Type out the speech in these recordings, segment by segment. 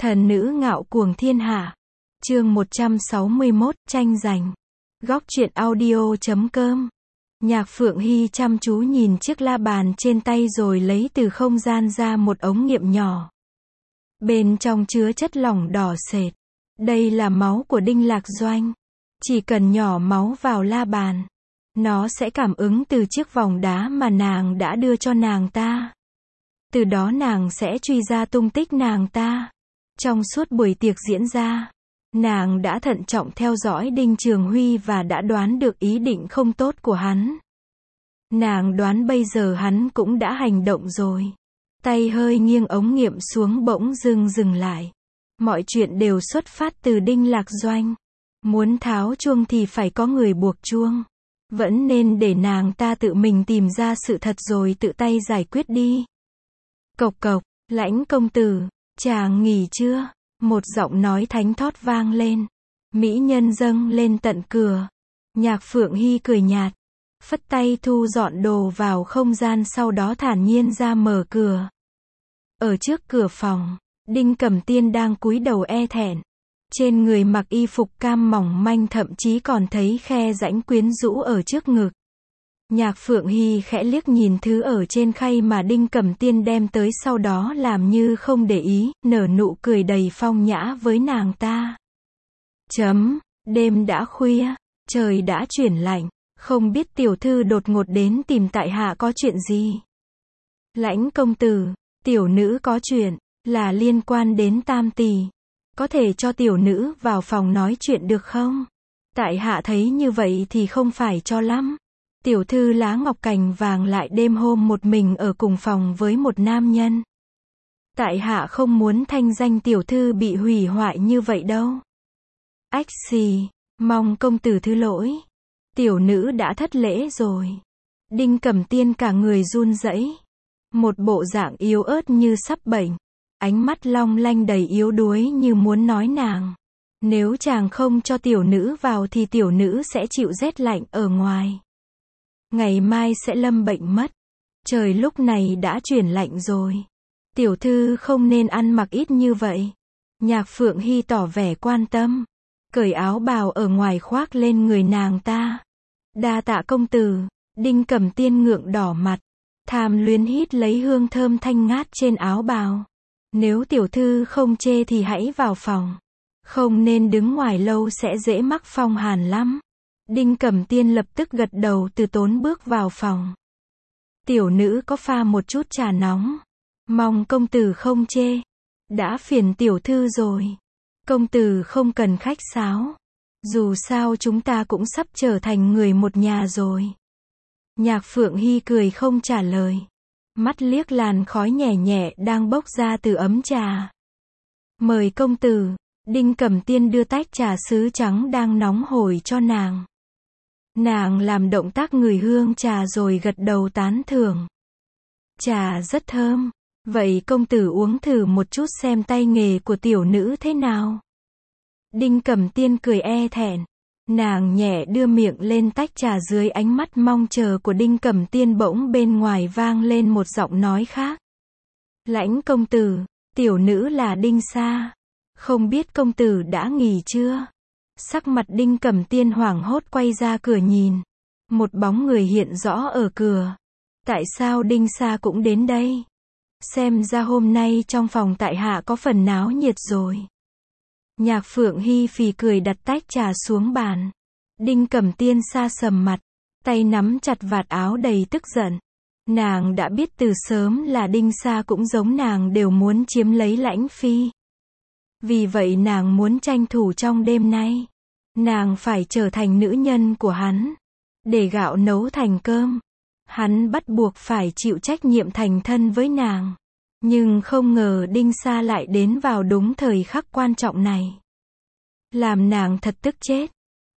Thần nữ ngạo cuồng thiên hạ. Chương 161, tranh giành. Góc truyện audio.com. Nhạc Phượng Hy chăm chú nhìn chiếc la bàn trên tay rồi lấy từ không gian ra một ống nghiệm nhỏ. Bên trong chứa chất lỏng đỏ sệt. Đây là máu của Đinh Lạc Doanh. Chỉ cần nhỏ máu vào la bàn, nó sẽ cảm ứng từ chiếc vòng đá mà nàng đã đưa cho nàng ta. Từ đó nàng sẽ truy ra tung tích nàng ta. Trong suốt buổi tiệc diễn ra, nàng đã thận trọng theo dõi Đinh Trường Huy và đã đoán được ý định không tốt của hắn. Nàng đoán bây giờ hắn cũng đã hành động rồi. Tay hơi nghiêng ống nghiệm xuống bỗng dưng dừng lại. Mọi chuyện đều xuất phát từ Đinh Lạc Doanh. Muốn tháo chuông thì phải có người buộc chuông. Vẫn nên để nàng ta tự mình tìm ra sự thật rồi tự tay giải quyết đi. Cộc cộc, Lãnh công tử, chàng nghỉ chưa? Một giọng nói thánh thót vang lên. Mỹ nhân dâng lên tận cửa. Nhạc Phượng Hy cười nhạt, phất tay thu dọn đồ vào không gian, sau đó thản nhiên ra mở cửa. Ở trước cửa phòng, Đinh Cẩm Tiên đang cúi đầu e thẹn. Trên người mặc y phục cam mỏng manh, thậm chí còn thấy khe rãnh quyến rũ ở trước ngực. Nhạc Phượng Hy khẽ liếc nhìn thứ ở trên khay mà Đinh Cẩm Tiên đem tới, sau đó làm như không để ý, nở nụ cười đầy phong nhã với nàng ta. Đêm đã khuya, trời đã chuyển lạnh, không biết tiểu thư đột ngột đến tìm tại hạ có chuyện gì? Lãnh công tử, tiểu nữ có chuyện, là liên quan đến Tam tỷ. Có thể cho tiểu nữ vào phòng nói chuyện được không? Tại hạ thấy như vậy thì không phải cho lắm. Tiểu thư lá ngọc cành vàng lại đêm hôm một mình ở cùng phòng với một nam nhân. Tại hạ không muốn thanh danh tiểu thư bị hủy hoại như vậy đâu. Ách xì, mong công tử thứ lỗi. Tiểu nữ đã thất lễ rồi. Đinh Cẩm Tiên cả người run rẩy, một bộ dạng yếu ớt như sắp bệnh, ánh mắt long lanh đầy yếu đuối như muốn nói nàng. Nếu chàng không cho tiểu nữ vào thì tiểu nữ sẽ chịu rét lạnh ở ngoài. Ngày mai sẽ lâm bệnh mất. Trời lúc này đã chuyển lạnh rồi. Tiểu thư không nên ăn mặc ít như vậy. Nhạc Phượng Hy tỏ vẻ quan tâm, cởi áo bào ở ngoài khoác lên người nàng ta. Đa tạ công tử. Đinh Cẩm Tiên ngượng đỏ mặt, tham luyến hít lấy hương thơm thanh ngát trên áo bào. Nếu tiểu thư không chê thì hãy vào phòng. Không nên đứng ngoài lâu, sẽ dễ mắc phong hàn lắm. Đinh Cẩm Tiên lập tức gật đầu, từ tốn bước vào phòng. Tiểu nữ có pha một chút trà nóng. Mong công tử không chê. Đã phiền tiểu thư rồi. Công tử không cần khách sáo. Dù sao chúng ta cũng sắp trở thành người một nhà rồi. Nhạc Phượng Hy cười không trả lời. Mắt liếc làn khói nhẹ nhẹ đang bốc ra từ ấm trà. Mời công tử. Đinh Cẩm Tiên đưa tách trà sứ trắng đang nóng hổi cho nàng. Nàng làm động tác ngửi hương trà rồi gật đầu tán thưởng. Trà rất thơm. Vậy công tử uống thử một chút xem tay nghề của tiểu nữ thế nào. Đinh Cẩm Tiên cười e thẹn. Nàng nhẹ đưa miệng lên tách trà, dưới ánh mắt mong chờ của Đinh Cẩm Tiên bỗng bên ngoài vang lên một giọng nói khác. Lãnh công tử, tiểu nữ là Đinh Sa. Không biết công tử đã nghỉ chưa? Sắc mặt Đinh Cẩm Tiên hoảng hốt quay ra cửa nhìn. Một bóng người hiện rõ ở cửa. Tại sao Đinh Sa cũng đến đây? Xem ra hôm nay trong phòng tại hạ có phần náo nhiệt rồi. Nhạc Phượng Hy phì cười đặt tách trà xuống bàn. Đinh Cẩm Tiên sa sầm mặt, tay nắm chặt vạt áo đầy tức giận. Nàng đã biết từ sớm là Đinh Sa cũng giống nàng đều muốn chiếm lấy Lãnh Phi. Vì vậy nàng muốn tranh thủ trong đêm nay. Nàng phải trở thành nữ nhân của hắn. Để gạo nấu thành cơm, hắn bắt buộc phải chịu trách nhiệm thành thân với nàng. Nhưng không ngờ Đinh Sa lại đến vào đúng thời khắc quan trọng này. Làm nàng thật tức chết.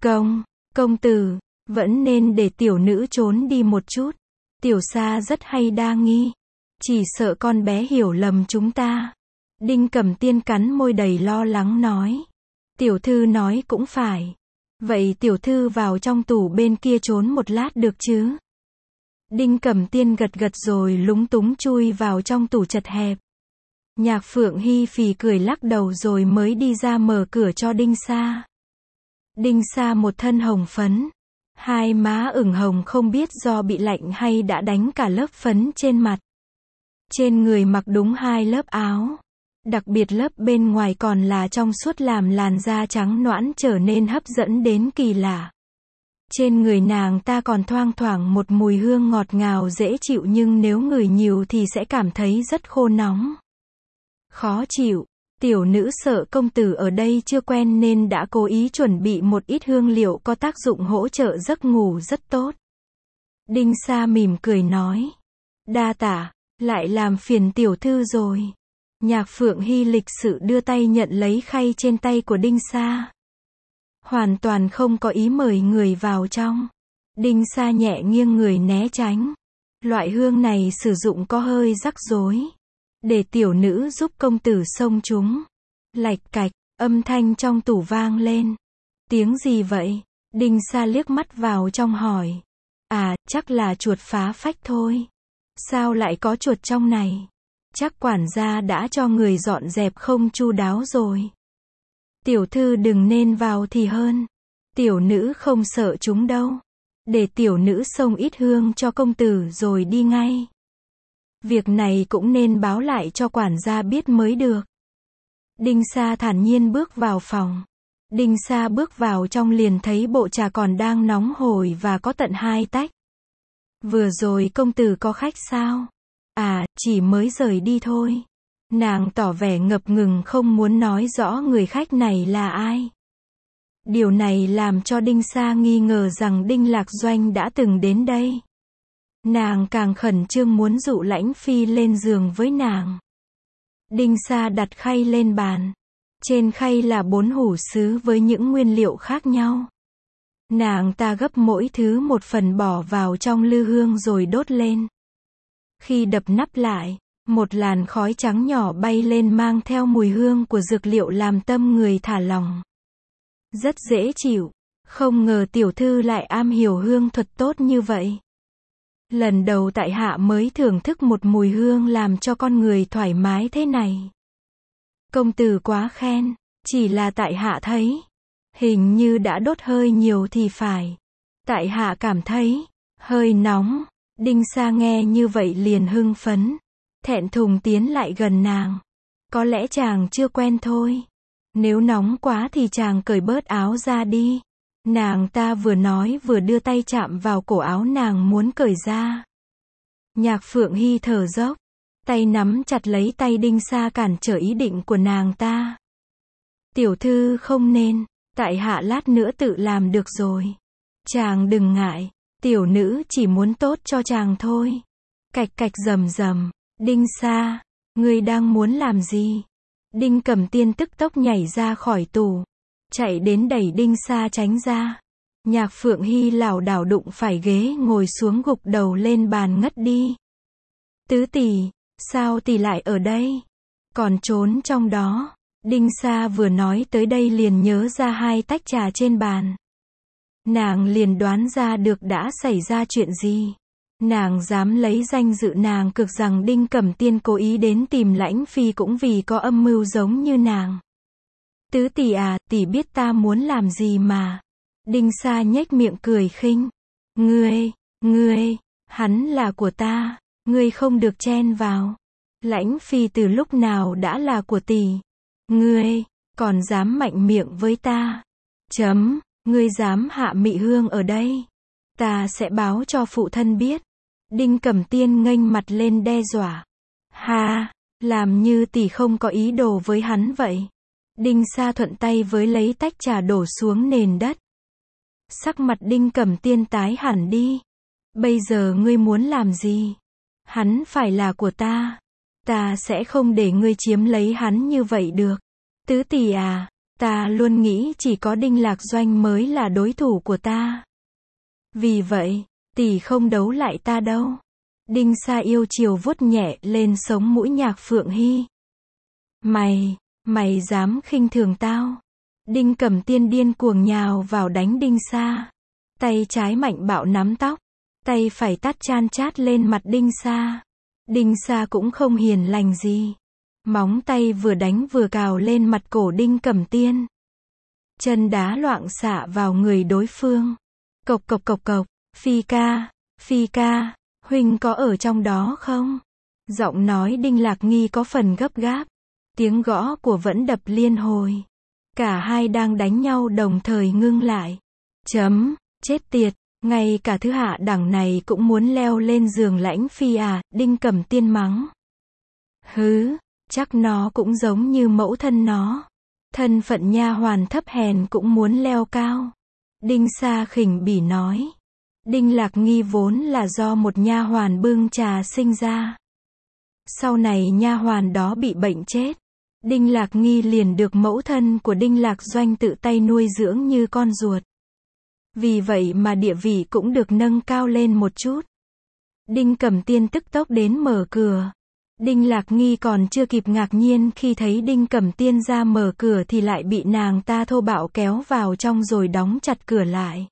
Công tử, vẫn nên để tiểu nữ trốn đi một chút. Tiểu Sa rất hay đa nghi. Chỉ sợ con bé hiểu lầm chúng ta. Đinh Cẩm Tiên cắn môi đầy lo lắng nói. Tiểu thư nói cũng phải. Vậy tiểu thư vào trong tủ bên kia trốn một lát được chứ? Đinh Cẩm Tiên gật gật rồi lúng túng chui vào trong tủ chật hẹp. Nhạc Phượng Hy phì cười lắc đầu rồi mới đi ra mở cửa cho Đinh Sa. Đinh Sa một thân hồng phấn, hai má ửng hồng không biết do bị lạnh hay đã đánh cả lớp phấn trên mặt. Trên người mặc đúng 2 lớp áo. Đặc biệt lớp bên ngoài còn là trong suốt làm làn da trắng nõn trở nên hấp dẫn đến kỳ lạ. Trên người nàng ta còn thoang thoảng một mùi hương ngọt ngào dễ chịu nhưng nếu ngửi nhiều thì sẽ cảm thấy rất khô nóng. Khó chịu. Tiểu nữ sợ công tử ở đây chưa quen nên đã cố ý chuẩn bị một ít hương liệu có tác dụng hỗ trợ giấc ngủ rất tốt. Đinh Sa mỉm cười nói. Đa tạ, lại làm phiền tiểu thư rồi. Nhạc Phượng Hy lịch sự đưa tay nhận lấy khay trên tay của Đinh Sa. Hoàn toàn không có ý mời người vào trong. Đinh Sa nhẹ nghiêng người né tránh. Loại hương này sử dụng có hơi rắc rối. Để tiểu nữ giúp công tử xông chúng. Lạch cạch, âm thanh trong tủ vang lên. Tiếng gì vậy? Đinh Sa liếc mắt vào trong hỏi. À, chắc là chuột phá phách thôi. Sao lại có chuột trong này? Chắc quản gia đã cho người dọn dẹp không chu đáo rồi. Tiểu thư đừng nên vào thì hơn. Tiểu nữ không sợ chúng đâu. Để tiểu nữ xông ít hương cho công tử rồi đi ngay. Việc này cũng nên báo lại cho quản gia biết mới được. Đinh Sa thản nhiên bước vào phòng. Đinh Sa bước vào trong liền thấy bộ trà còn đang nóng hổi và có tận 2 tách. Vừa rồi công tử có khách sao? À, chỉ mới rời đi thôi. Nàng tỏ vẻ ngập ngừng không muốn nói rõ người khách này là ai. Điều này làm cho Đinh Sa nghi ngờ rằng Đinh Lạc Doanh đã từng đến đây. Nàng càng khẩn trương muốn dụ Lãnh Phi lên giường với nàng. Đinh Sa đặt khay lên bàn. Trên khay là 4 hủ sứ với những nguyên liệu khác nhau. Nàng ta gấp mỗi thứ một phần bỏ vào trong lư hương rồi đốt lên. Khi đập nắp lại, một làn khói trắng nhỏ bay lên mang theo mùi hương của dược liệu làm tâm người thả lỏng. Rất dễ chịu. Không ngờ tiểu thư lại am hiểu hương thuật tốt như vậy. Lần đầu tại hạ mới thưởng thức một mùi hương làm cho con người thoải mái thế này. Công tử quá khen, chỉ là tại hạ thấy, hình như đã đốt hơi nhiều thì phải. Tại hạ cảm thấy, hơi nóng. Đinh Sa nghe như vậy liền hưng phấn, thẹn thùng tiến lại gần nàng. Có lẽ chàng chưa quen thôi. Nếu nóng quá thì chàng cởi bớt áo ra đi. Nàng ta vừa nói vừa đưa tay chạm vào cổ áo nàng muốn cởi ra. Nhạc Phượng Hy thở dốc, tay nắm chặt lấy tay Đinh Sa cản trở ý định của nàng ta. Tiểu thư không nên, tại hạ lát nữa tự làm được rồi. Chàng đừng ngại, tiểu nữ chỉ muốn tốt cho chàng thôi. Cạch cạch rầm rầm, Đinh Sa, ngươi đang muốn làm gì? Đinh Cẩm Tiên tức tốc nhảy ra khỏi tủ, chạy đến đẩy Đinh Sa tránh ra. Nhạc Phượng Hy lảo đảo đụng phải ghế ngồi xuống gục đầu lên bàn ngất đi. Tứ tỷ, sao tỷ lại ở đây? Còn trốn trong đó. Đinh Sa vừa nói tới đây liền nhớ ra 2 tách trà trên bàn. Nàng liền đoán ra được đã xảy ra chuyện gì. Nàng dám lấy danh dự nàng cược rằng Đinh Cẩm Tiên cố ý đến tìm Lãnh Phi cũng vì có âm mưu giống như nàng. Tứ tỷ à, tỷ biết ta muốn làm gì mà. Đinh Sa nhếch miệng cười khinh. Ngươi, hắn là của ta, ngươi không được chen vào. Lãnh Phi từ lúc nào đã là của tỷ. Ngươi, còn dám mạnh miệng với ta. Ngươi dám hạ Mị Hương ở đây. Ta sẽ báo cho phụ thân biết. Đinh Cẩm Tiên nghênh mặt lên đe dọa. Ha, làm như tỷ không có ý đồ với hắn vậy. Đinh Sa thuận tay với lấy tách trà đổ xuống nền đất. Sắc mặt Đinh Cẩm Tiên tái hẳn đi. Bây giờ ngươi muốn làm gì? Hắn phải là của ta. Ta sẽ không để ngươi chiếm lấy hắn như vậy được. Tứ tỷ à, ta luôn nghĩ chỉ có Đinh Lạc Doanh mới là đối thủ của ta. Vì vậy, tỷ không đấu lại ta đâu. Đinh Sa yêu chiều vuốt nhẹ lên sống mũi Nhạc Phượng Hy. Mày dám khinh thường tao? Đinh Cẩm Tiên điên cuồng nhào vào đánh Đinh Sa. Tay trái mạnh bạo nắm tóc, tay phải tát chan chát lên mặt Đinh Sa. Đinh Sa cũng không hiền lành gì. Móng tay vừa đánh vừa cào lên mặt cổ Đinh Cẩm Tiên. Chân đá loạng xạ vào người đối phương. Cộc cộc cộc cộc, Phi ca, huynh có ở trong đó không? Giọng nói Đinh Lạc Nghi có phần gấp gáp. Tiếng gõ của vẫn đập liên hồi. Cả hai đang đánh nhau đồng thời ngưng lại. Chết tiệt, ngay cả thứ hạ đẳng này cũng muốn leo lên giường Lãnh Phi à, Đinh Cẩm Tiên mắng. Hứ, chắc nó cũng giống như mẫu thân nó. Thân phận nha hoàn thấp hèn cũng muốn leo cao. Đinh Sa khỉnh bỉ nói. Đinh Lạc Nghi vốn là do một nha hoàn bưng trà sinh ra. Sau này nha hoàn đó bị bệnh chết. Đinh Lạc Nghi liền được mẫu thân của Đinh Lạc Doanh tự tay nuôi dưỡng như con ruột. Vì vậy mà địa vị cũng được nâng cao lên một chút. Đinh Cẩm Tiên tức tốc đến mở cửa. Đinh Lạc Nghi còn chưa kịp ngạc nhiên khi thấy Đinh Cẩm Tiên ra mở cửa thì lại bị nàng ta thô bạo kéo vào trong rồi đóng chặt cửa lại.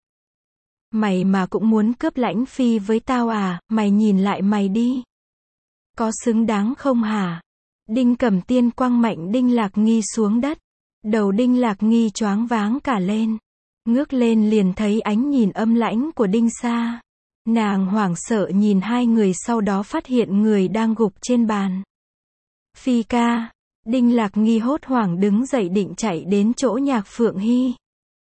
Mày mà cũng muốn cướp Lãnh Phi với tao à, mày nhìn lại mày đi. Có xứng đáng không hả? Đinh Cẩm Tiên quăng mạnh Đinh Lạc Nghi xuống đất. Đầu Đinh Lạc Nghi choáng váng cả lên. Ngước lên liền thấy ánh nhìn âm lãnh của Đinh Sa. Nàng hoảng sợ nhìn hai người, sau đó phát hiện người đang gục trên bàn. Phi ca. Đinh Lạc Nghi hốt hoảng đứng dậy định chạy đến chỗ Nhạc Phượng Hy.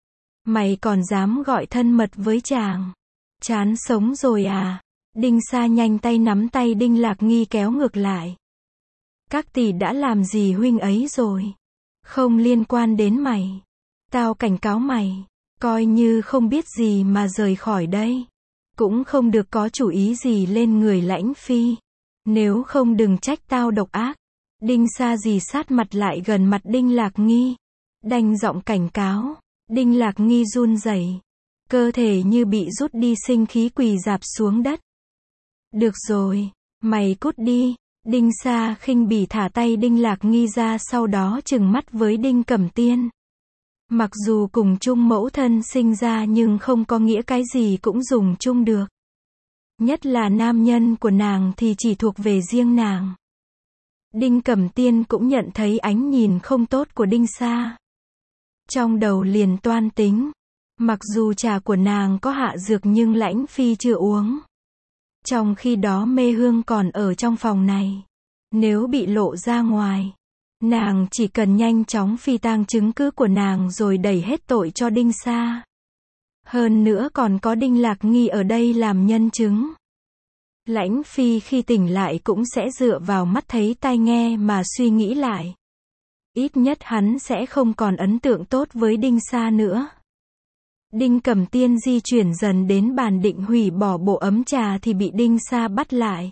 Mày còn dám gọi thân mật với chàng? Chán sống rồi à? Đinh Sa nhanh tay nắm tay Đinh Lạc Nghi kéo ngược lại. Các tỷ đã làm gì huynh ấy rồi? Không liên quan đến mày. Tao cảnh cáo mày. Coi như không biết gì mà rời khỏi đây. Cũng không được có chủ ý gì lên người Lãnh Phi. Nếu không đừng trách tao độc ác. Đinh Sa dì sát mặt lại gần mặt Đinh Lạc Nghi. Đanh giọng cảnh cáo. Đinh Lạc Nghi run rẩy. Cơ thể như bị rút đi sinh khí, quỳ rạp xuống đất. Được rồi, mày cút đi. Đinh Sa khinh bỉ thả tay Đinh Lạc Nghi ra, sau đó trừng mắt với Đinh Cẩm Tiên. Mặc dù cùng chung mẫu thân sinh ra nhưng không có nghĩa cái gì cũng dùng chung được. Nhất là nam nhân của nàng thì chỉ thuộc về riêng nàng. Đinh Cẩm Tiên cũng nhận thấy ánh nhìn không tốt của Đinh Sa. Trong đầu liền toan tính. Mặc dù trà của nàng có hạ dược nhưng Lãnh Phi chưa uống. Trong khi đó Mê Hương còn ở trong phòng này. Nếu bị lộ ra ngoài, nàng chỉ cần nhanh chóng phi tang chứng cứ của nàng rồi đẩy hết tội cho Đinh Sa. Hơn nữa còn có Đinh Lạc Nghi ở đây làm nhân chứng. Lãnh Phi khi tỉnh lại cũng sẽ dựa vào mắt thấy tai nghe mà suy nghĩ lại. Ít nhất hắn sẽ không còn ấn tượng tốt với Đinh Sa nữa. Đinh Cẩm Tiên di chuyển dần đến bàn định hủy bỏ bộ ấm trà thì bị Đinh Sa bắt lại.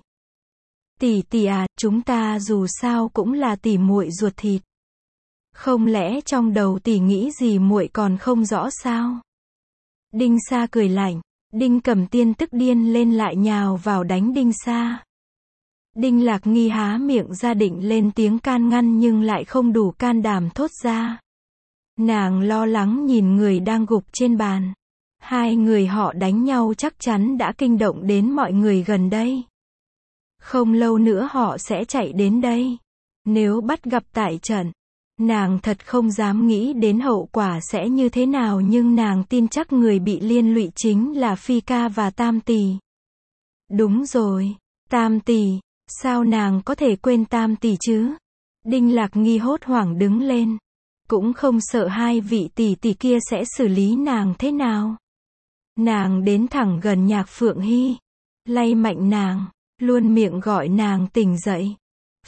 Tỷ à, chúng ta dù sao cũng là tỷ muội ruột thịt. Không lẽ trong đầu tỷ nghĩ gì muội còn không rõ sao? Đinh Sa cười lạnh. Đinh Cẩm Tiên tức điên lên lại nhào vào đánh Đinh Sa. Đinh Lạc Nghi há miệng ra định lên tiếng can ngăn nhưng lại không đủ can đảm thốt ra. Nàng lo lắng nhìn người đang gục trên bàn. Hai người họ đánh nhau chắc chắn đã kinh động đến mọi người gần đây. Không lâu nữa họ sẽ chạy đến đây. Nếu bắt gặp tại trận, nàng thật không dám nghĩ đến hậu quả sẽ như thế nào, nhưng nàng tin chắc người bị liên lụy chính là Phi ca và Tam tỷ. Đúng rồi, Tam tỷ, sao nàng có thể quên Tam tỷ chứ? Đinh Lạc Nghi hốt hoảng đứng lên. Cũng không sợ hai vị tỷ tỷ kia sẽ xử lý nàng thế nào. Nàng đến thẳng gần Nhạc Phượng Hy, lay mạnh nàng, luôn miệng gọi nàng tỉnh dậy.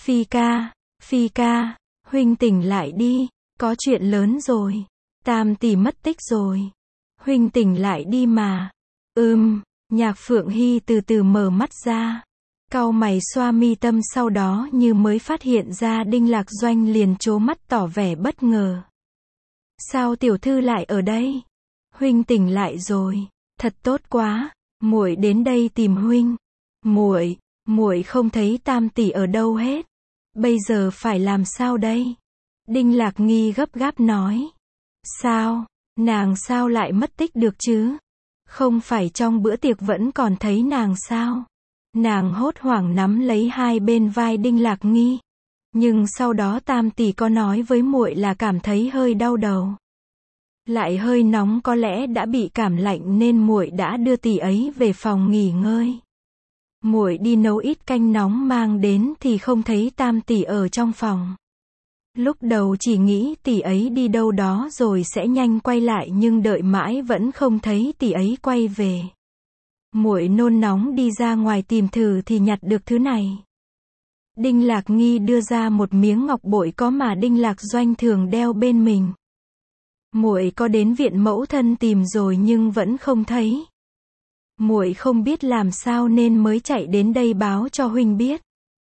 Phi ca, huynh tỉnh lại đi, có chuyện lớn rồi. Tam tỷ mất tích rồi. Huynh tỉnh lại đi mà. Nhạc Phượng Hy từ từ mở mắt ra. Cau mày xoa mi tâm, sau đó như mới phát hiện ra Đinh Lạc Doanh liền trố mắt tỏ vẻ bất ngờ. Sao tiểu thư lại ở đây? Huynh tỉnh lại rồi, thật tốt quá, muội đến đây tìm huynh. Muội không thấy Tam tỷ ở đâu hết. Bây giờ phải làm sao đây? Đinh Lạc Nghi gấp gáp nói. Sao? Nàng sao lại mất tích được chứ? Không phải trong bữa tiệc vẫn còn thấy nàng sao? Nàng hốt hoảng nắm lấy hai bên vai Đinh Lạc Nghi. Nhưng sau đó Tam tỷ có nói với muội là cảm thấy hơi đau đầu. Lại hơi nóng, có lẽ đã bị cảm lạnh nên muội đã đưa tỷ ấy về phòng nghỉ ngơi. Muội đi nấu ít canh nóng mang đến thì không thấy Tam tỷ ở trong phòng. Lúc đầu chỉ nghĩ tỷ ấy đi đâu đó rồi sẽ nhanh quay lại, nhưng đợi mãi vẫn không thấy tỷ ấy quay về. Muội nôn nóng đi ra ngoài tìm thử thì nhặt được thứ này. Đinh Lạc Nghi đưa ra một miếng ngọc bội có mà Đinh Lạc Doanh thường đeo bên mình. Muội có đến viện mẫu thân tìm rồi nhưng vẫn không thấy. Muội không biết làm sao nên mới chạy đến đây báo cho huynh biết.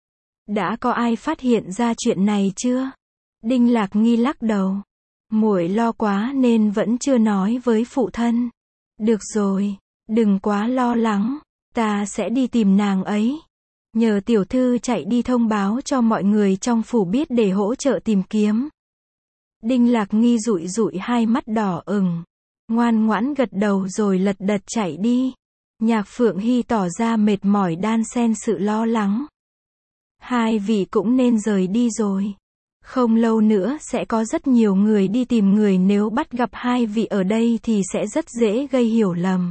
Đã có ai phát hiện ra chuyện này chưa? Đinh Lạc Nghi lắc đầu. Muội lo quá nên vẫn chưa nói với phụ thân. Được rồi, đừng quá lo lắng, ta sẽ đi tìm nàng ấy. Nhờ tiểu thư chạy đi thông báo cho mọi người trong phủ biết để hỗ trợ tìm kiếm. Đinh Lạc Nghi dụi dụi hai mắt đỏ ửng, ngoan ngoãn gật đầu rồi lật đật chạy đi. Nhạc Phượng Hy tỏ ra mệt mỏi đan xen sự lo lắng. Hai vị cũng nên rời đi rồi. Không lâu nữa sẽ có rất nhiều người đi tìm người, nếu bắt gặp hai vị ở đây thì sẽ rất dễ gây hiểu lầm.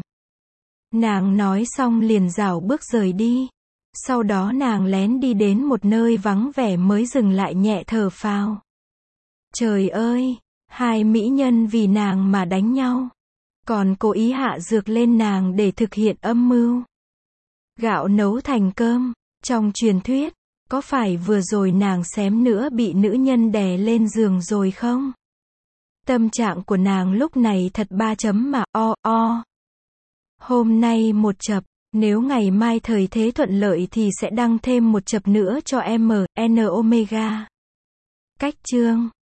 Nàng nói xong liền rảo bước rời đi. Sau đó nàng lén đi đến một nơi vắng vẻ mới dừng lại nhẹ thở phào. Trời ơi, hai mỹ nhân vì nàng mà đánh nhau. Còn cố ý hạ dược lên nàng để thực hiện âm mưu. Gạo nấu thành cơm, trong truyền thuyết, có phải vừa rồi nàng xém nữa bị nữ nhân đè lên giường rồi không? Tâm trạng của nàng lúc này thật ba chấm mà o. Hôm nay một chập, nếu ngày mai thời thế thuận lợi thì sẽ đăng thêm một chập nữa cho MN Omega. Cách chương